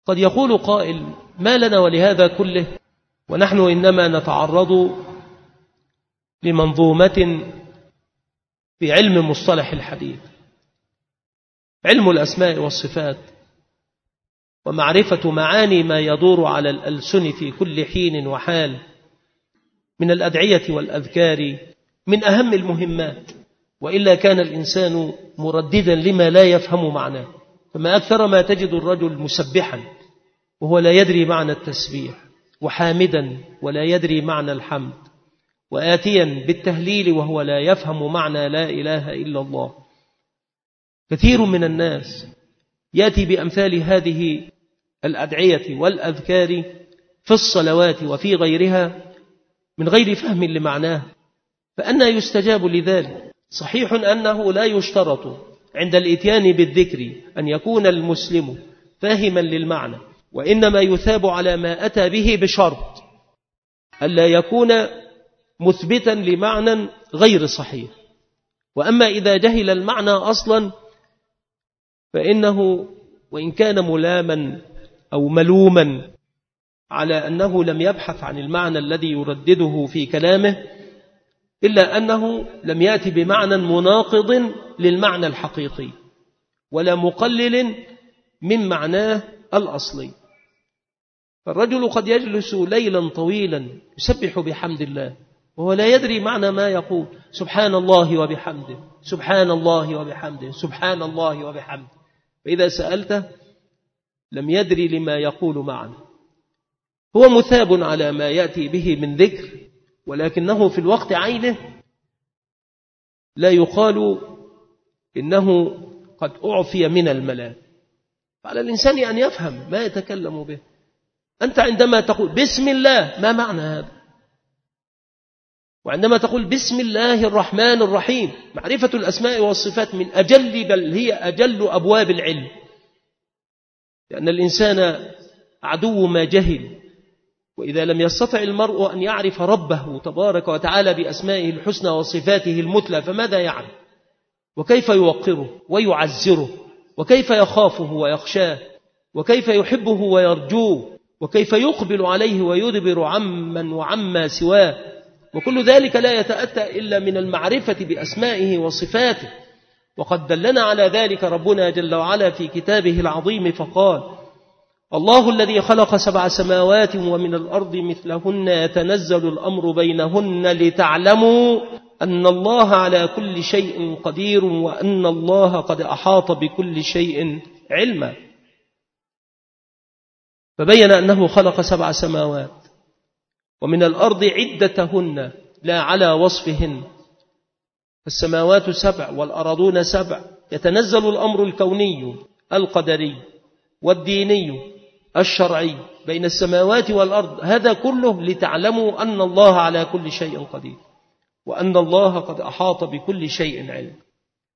قد يقول قائل: ما لنا ولهذا كله ونحن إنما نتعرض لمنظومة في علم مصطلح الحديث، علم الأسماء والصفات، ومعرفة معاني ما يدور على الألسن في كل حين وحال من الأدعية والأذكار، من أهم المهمات، وإلا كان الإنسان مرددا لما لا يفهم معناه. فما أكثر ما تجد الرجل مسبحا وهو لا يدري معنى التسبيح، وحامدا ولا يدري معنى الحمد، وآتيا بالتهليل وهو لا يفهم معنى لا إله إلا الله. كثير من الناس يأتي بأمثال هذه الأدعية والأذكار في الصلوات وفي غيرها من غير فهم لمعناه، فأنى يستجاب لذلك؟ صحيح أنه لا يشترط عند الإتيان بالذكر أن يكون المسلم فاهما للمعنى، وإنما يثاب على ما أتى به بشرط ألا يكون مثبتا لمعنى غير صحيح. وأما إذا جهل المعنى أصلا فإنه وإن كان ملاما أو ملوما على أنه لم يبحث عن المعنى الذي يردده في كلامه، إلا أنه لم يأتي بمعنى مناقض للمعنى الحقيقي ولا مقلل من معناه الأصلي. فالرجل قد يجلس ليلا طويلا يسبح بحمد الله وهو لا يدري معنى ما يقول: سبحان الله وبحمده، سبحان الله وبحمده، سبحان الله وبحمده. فإذا سألته لم يدري لما يقول معنى. هو مثاب على ما يأتي به من ذكر، ولكنه في الوقت عينه لا يقال إنه قد أعفي من الملام. فعلى الإنسان أن يفهم ما يتكلم به. أنت عندما تقول بسم الله، ما معنى هذا؟ وعندما تقول بسم الله الرحمن الرحيم، معرفة الأسماء والصفات من أجل، بل هي أجل أبواب العلم، لأن الإنسان عدو ما جهل. وإذا لم يستطع المرء أن يعرف ربه تبارك وتعالى بأسمائه الحسنى وصفاته المثلى فماذا يعلم؟ وكيف يوقره ويعزره؟ وكيف يخافه ويخشاه؟ وكيف يحبه ويرجوه؟ وكيف يقبل عليه ويدبر عمن وعما سواه؟ وكل ذلك لا يتأتى إلا من المعرفة بأسمائه وصفاته. وقد دلنا على ذلك ربنا جل وعلا في كتابه العظيم فقال: الله الذي خلق 7 سماوات ومن الأرض مثلهن يتنزل الأمر بينهن لتعلموا أن الله على كل شيء قدير وأن الله قد أحاط بكل شيء علما. فبين أنه خلق 7 سماوات ومن الأرض عدتهن لا على وصفهن، السماوات 7 والأرضون 7، يتنزل الأمر الكوني القدري والديني الشرعي بين السماوات والأرض، هذا كله لتعلموا أن الله على كل شيء قدير وأن الله قد أحاط بكل شيء علم.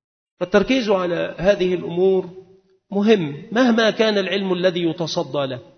فالتركيز على هذه الأمور مهم مهما كان العلم الذي يتصدى له.